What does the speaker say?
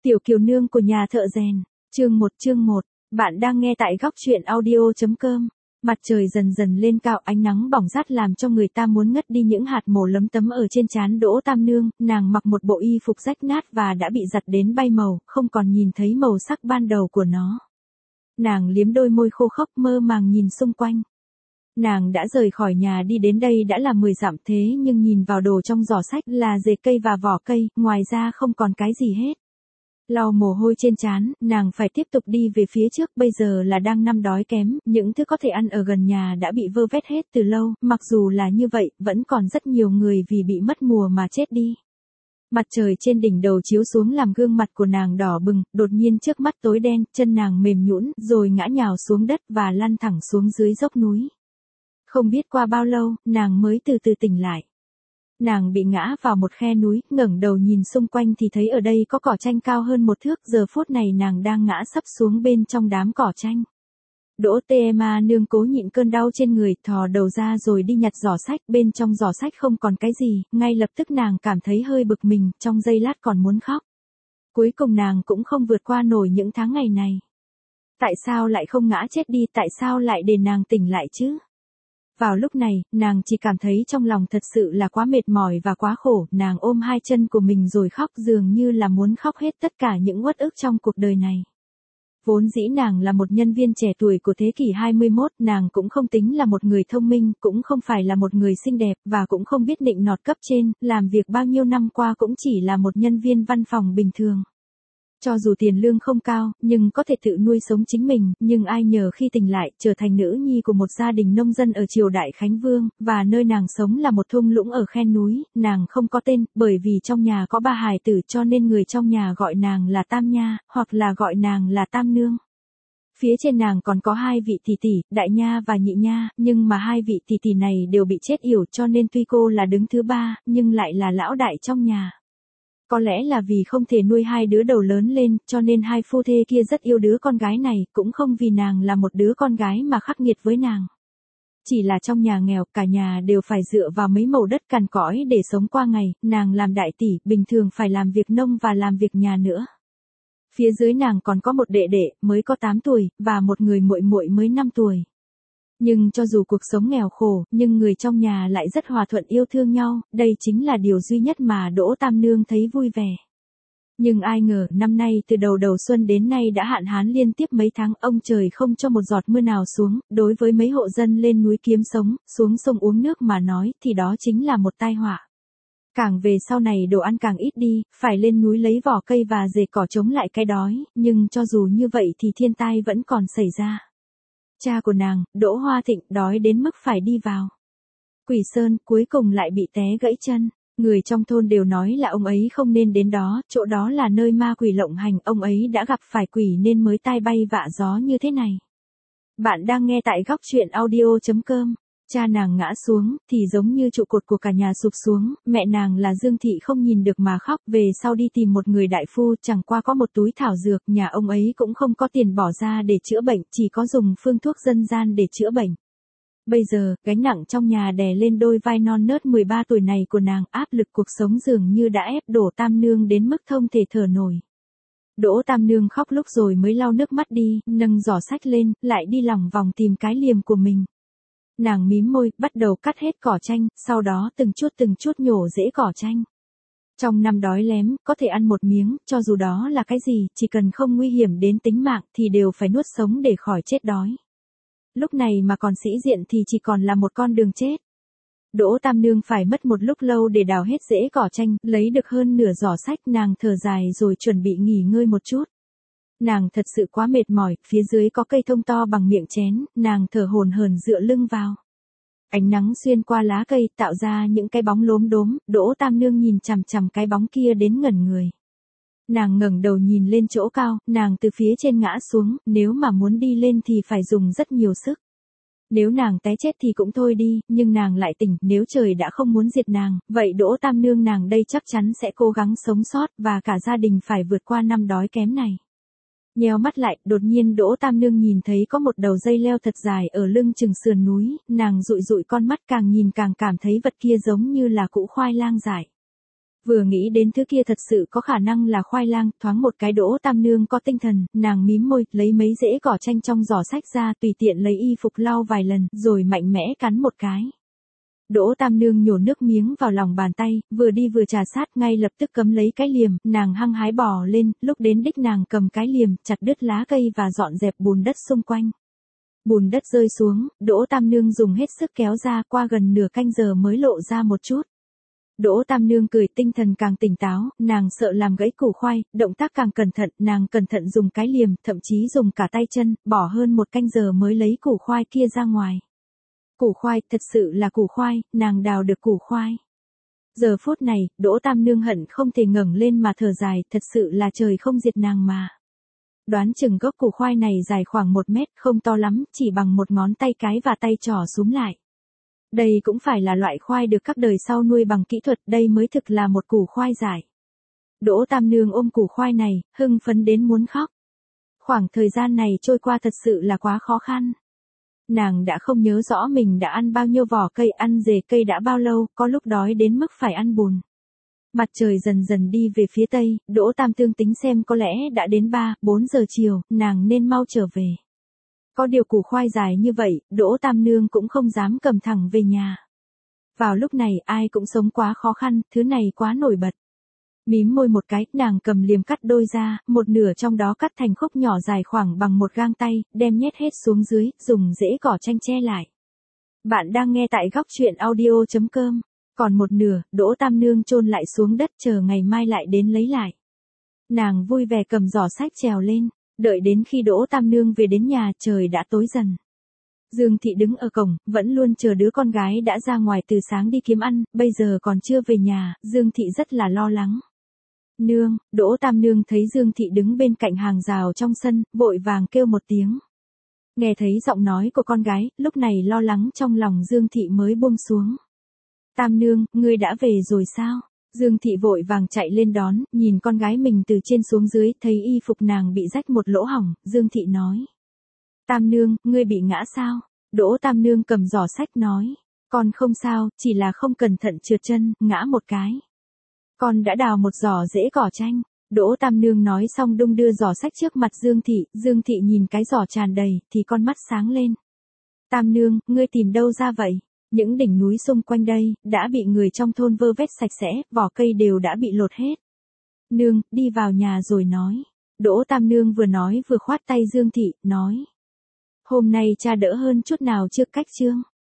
Tiểu Kiều Nương của nhà thợ rèn, chương 1, bạn đang nghe tại góc truyện audio.com. Mặt trời dần dần lên cao, ánh nắng bỏng rát làm cho người ta muốn ngất đi những hạt mồ lấm tấm ở trên trán Đỗ Tam Nương, nàng mặc một bộ y phục rách nát và đã bị giặt đến bay màu, không còn nhìn thấy màu sắc ban đầu của nó. Nàng liếm đôi môi khô khốc mơ màng nhìn xung quanh. Nàng đã rời khỏi nhà đi đến đây đã là 10 dặm thế nhưng nhìn vào đồ trong giỏ sách là rễ cây và vỏ cây, ngoài ra không còn cái gì hết. Lau mồ hôi trên trán, nàng phải tiếp tục đi về phía trước, bây giờ là đang năm đói kém, những thứ có thể ăn ở gần nhà đã bị vơ vét hết từ lâu, mặc dù là như vậy, vẫn còn rất nhiều người vì bị mất mùa mà chết đi. Mặt trời trên đỉnh đầu chiếu xuống làm gương mặt của nàng đỏ bừng, đột nhiên trước mắt tối đen, chân nàng mềm nhũn, rồi ngã nhào xuống đất và lăn thẳng xuống dưới dốc núi. Không biết qua bao lâu, nàng mới từ từ tỉnh lại. Nàng bị ngã vào một khe núi, ngẩng đầu nhìn xung quanh thì thấy ở đây có cỏ chanh cao hơn 1 thước, giờ phút này nàng đang ngã sấp xuống bên trong đám cỏ chanh. Đỗ Tma Nương cố nhịn cơn đau trên người, thò đầu ra rồi đi nhặt giỏ sách, bên trong giỏ sách không còn cái gì, ngay lập tức nàng cảm thấy hơi bực mình, trong giây lát còn muốn khóc. Cuối cùng nàng cũng không vượt qua nổi những tháng ngày này. Tại sao lại không ngã chết đi, tại sao lại để nàng tỉnh lại chứ? Vào lúc này, nàng chỉ cảm thấy trong lòng thật sự là quá mệt mỏi và quá khổ, nàng ôm hai chân của mình rồi khóc dường như là muốn khóc hết tất cả những uất ức trong cuộc đời này. Vốn dĩ nàng là một nhân viên trẻ tuổi của thế kỷ 21, nàng cũng không tính là một người thông minh, cũng không phải là một người xinh đẹp, và cũng không biết nịnh nọt cấp trên, làm việc bao nhiêu năm qua cũng chỉ là một nhân viên văn phòng bình thường. Cho dù tiền lương không cao, nhưng có thể tự nuôi sống chính mình, nhưng ai nhờ khi tỉnh lại, trở thành nữ nhi của một gia đình nông dân ở triều đại Khánh Vương, và nơi nàng sống là một thung lũng ở khe núi, nàng không có tên, bởi vì trong nhà có 3 hài tử cho nên người trong nhà gọi nàng là Tam Nha, hoặc là gọi nàng là Tam Nương. Phía trên nàng còn có 2 vị tỷ tỷ, Đại Nha và Nhị Nha, nhưng mà 2 vị tỷ tỷ này đều bị chết yểu cho nên tuy cô là đứng thứ 3, nhưng lại là lão đại trong nhà. Có lẽ là vì không thể nuôi 2 đứa đầu lớn lên, cho nên 2 phu thê kia rất yêu đứa con gái này, cũng không vì nàng là một đứa con gái mà khắc nghiệt với nàng. Chỉ là trong nhà nghèo, cả nhà đều phải dựa vào mấy mẩu đất cằn cõi để sống qua ngày, nàng làm đại tỷ, bình thường phải làm việc nông và làm việc nhà nữa. Phía dưới nàng còn có một đệ đệ, mới có 8 tuổi, và một người muội muội mới 5 tuổi. Nhưng cho dù cuộc sống nghèo khổ, nhưng người trong nhà lại rất hòa thuận yêu thương nhau, đây chính là điều duy nhất mà Đỗ Tam Nương thấy vui vẻ. Nhưng ai ngờ, năm nay từ đầu xuân đến nay đã hạn hán liên tiếp mấy tháng, ông trời không cho một giọt mưa nào xuống, đối với mấy hộ dân lên núi kiếm sống, xuống sông uống nước mà nói, thì đó chính là một tai họa. Càng về sau này đồ ăn càng ít đi, phải lên núi lấy vỏ cây và rễ cỏ chống lại cái đói, nhưng cho dù như vậy thì thiên tai vẫn còn xảy ra. Cha của nàng, Đỗ Hoa Thịnh, đói đến mức phải đi vào Quỷ Sơn, cuối cùng lại bị té gãy chân. Người trong thôn đều nói là ông ấy không nên đến đó, chỗ đó là nơi ma quỷ lộng hành, ông ấy đã gặp phải quỷ nên mới tai bay vạ gió như thế này. Bạn đang nghe tại góc truyện audio.com. Cha nàng ngã xuống, thì giống như trụ cột của cả nhà sụp xuống, mẹ nàng là Dương Thị không nhìn được mà khóc, về sau đi tìm một người đại phu, chẳng qua có một túi thảo dược, nhà ông ấy cũng không có tiền bỏ ra để chữa bệnh, chỉ có dùng phương thuốc dân gian để chữa bệnh. Bây giờ, gánh nặng trong nhà đè lên đôi vai non nớt 13 tuổi này của nàng, áp lực cuộc sống dường như đã ép Đỗ Tam Nương đến mức không thể thở nổi. Đỗ Tam Nương khóc lúc rồi mới lau nước mắt đi, nâng giỏ sách lên, lại đi lòng vòng tìm cái liềm của mình. Nàng mím môi, bắt đầu cắt hết cỏ chanh, sau đó từng chút nhổ rễ cỏ chanh. Trong năm đói lém, có thể ăn một miếng, cho dù đó là cái gì, chỉ cần không nguy hiểm đến tính mạng thì đều phải nuốt sống để khỏi chết đói. Lúc này mà còn sĩ diện thì chỉ còn là một con đường chết. Đỗ Tam Nương phải mất một lúc lâu để đào hết rễ cỏ chanh, lấy được hơn nửa giỏ sách, nàng thở dài rồi chuẩn bị nghỉ ngơi một chút. Nàng thật sự quá mệt mỏi, phía dưới có cây thông to bằng miệng chén, nàng thở hổn hển dựa lưng vào. Ánh nắng xuyên qua lá cây tạo ra những cái bóng lốm đốm, Đỗ Tam Nương nhìn chằm chằm cái bóng kia đến ngẩn người. Nàng ngẩng đầu nhìn lên chỗ cao, nàng từ phía trên ngã xuống, nếu mà muốn đi lên thì phải dùng rất nhiều sức. Nếu nàng té chết thì cũng thôi đi, nhưng nàng lại tỉnh, nếu trời đã không muốn diệt nàng, vậy Đỗ Tam Nương nàng đây chắc chắn sẽ cố gắng sống sót, và cả gia đình phải vượt qua năm đói kém này. Nheo mắt lại, đột nhiên Đỗ Tam Nương nhìn thấy có một đầu dây leo thật dài ở lưng chừng sườn núi, nàng dụi dụi con mắt càng nhìn càng cảm thấy vật kia giống như là củ khoai lang dại. Vừa nghĩ đến thứ kia thật sự có khả năng là khoai lang, thoáng một cái Đỗ Tam Nương có tinh thần, nàng mím môi, lấy mấy rễ cỏ chanh trong giỏ sách ra, tùy tiện lấy y phục lau vài lần, rồi mạnh mẽ cắn một cái. Đỗ Tam Nương nhổ nước miếng vào lòng bàn tay, vừa đi vừa trà sát, ngay lập tức cấm lấy cái liềm, nàng hăng hái bò lên, lúc đến đích nàng cầm cái liềm, chặt đứt lá cây và dọn dẹp bùn đất xung quanh. Bùn đất rơi xuống, Đỗ Tam Nương dùng hết sức kéo ra, qua gần nửa canh giờ mới lộ ra một chút. Đỗ Tam Nương cười, tinh thần càng tỉnh táo, nàng sợ làm gãy củ khoai, động tác càng cẩn thận, nàng cẩn thận dùng cái liềm, thậm chí dùng cả tay chân, bỏ hơn một canh giờ mới lấy củ khoai kia ra ngoài. Củ khoai, thật sự là củ khoai, nàng đào được củ khoai. Giờ phút này, Đỗ Tam Nương hận không thể ngẩng lên mà thở dài, thật sự là trời không diệt nàng mà. Đoán chừng gốc củ khoai này dài khoảng 1 mét, không to lắm, chỉ bằng một ngón tay cái và tay trỏ súm lại. Đây cũng phải là loại khoai được các đời sau nuôi bằng kỹ thuật, đây mới thực là một củ khoai giải. Đỗ Tam Nương ôm củ khoai này, hưng phấn đến muốn khóc. Khoảng thời gian này trôi qua thật sự là quá khó khăn. Nàng đã không nhớ rõ mình đã ăn bao nhiêu vỏ cây, ăn rễ cây đã bao lâu, có lúc đói đến mức phải ăn bùn. Mặt trời dần dần đi về phía tây, Đỗ Tam Nương tính xem có lẽ đã đến 3-4 giờ chiều, nàng nên mau trở về. Có điều củ khoai dài như vậy, Đỗ Tam Nương cũng không dám cầm thẳng về nhà. Vào lúc này ai cũng sống quá khó khăn, thứ này quá nổi bật. Mím môi một cái, nàng cầm liềm cắt đôi ra, một nửa trong đó cắt thành khúc nhỏ dài khoảng bằng một gang tay, đem nhét hết xuống dưới, dùng rễ cỏ chanh che lại. Bạn đang nghe tại góc truyện audio.com. Còn một nửa, Đỗ Tam Nương chôn lại xuống đất, chờ ngày mai lại đến lấy lại. Nàng vui vẻ cầm giỏ sách trèo lên, đợi đến khi Đỗ Tam Nương về đến nhà, trời đã tối dần. Dương Thị đứng ở cổng, vẫn luôn chờ đứa con gái đã ra ngoài từ sáng đi kiếm ăn, bây giờ còn chưa về nhà, Dương Thị rất là lo lắng. Nương, Đỗ Tam Nương thấy Dương Thị đứng bên cạnh hàng rào trong sân, vội vàng kêu một tiếng. Nghe thấy giọng nói của con gái, lúc này lo lắng trong lòng Dương Thị mới buông xuống. Tam Nương, ngươi đã về rồi sao? Dương Thị vội vàng chạy lên đón, nhìn con gái mình từ trên xuống dưới, thấy y phục nàng bị rách một lỗ hổng, Dương Thị nói. Tam Nương, ngươi bị ngã sao? Đỗ Tam Nương cầm giỏ sách nói. Con không sao, chỉ là không cẩn thận trượt chân, ngã một cái. Con đã đào một giỏ rễ cỏ chanh. Đỗ Tam Nương nói xong đung đưa giỏ sách trước mặt Dương Thị nhìn cái giỏ tràn đầy, thì con mắt sáng lên. Tam Nương, ngươi tìm đâu ra vậy? Những đỉnh núi xung quanh đây, đã bị người trong thôn vơ vét sạch sẽ, vỏ cây đều đã bị lột hết. Nương, đi vào nhà rồi nói. Đỗ Tam Nương vừa nói vừa khoát tay Dương Thị, nói. Hôm nay cha đỡ hơn chút nào chưa cách chương.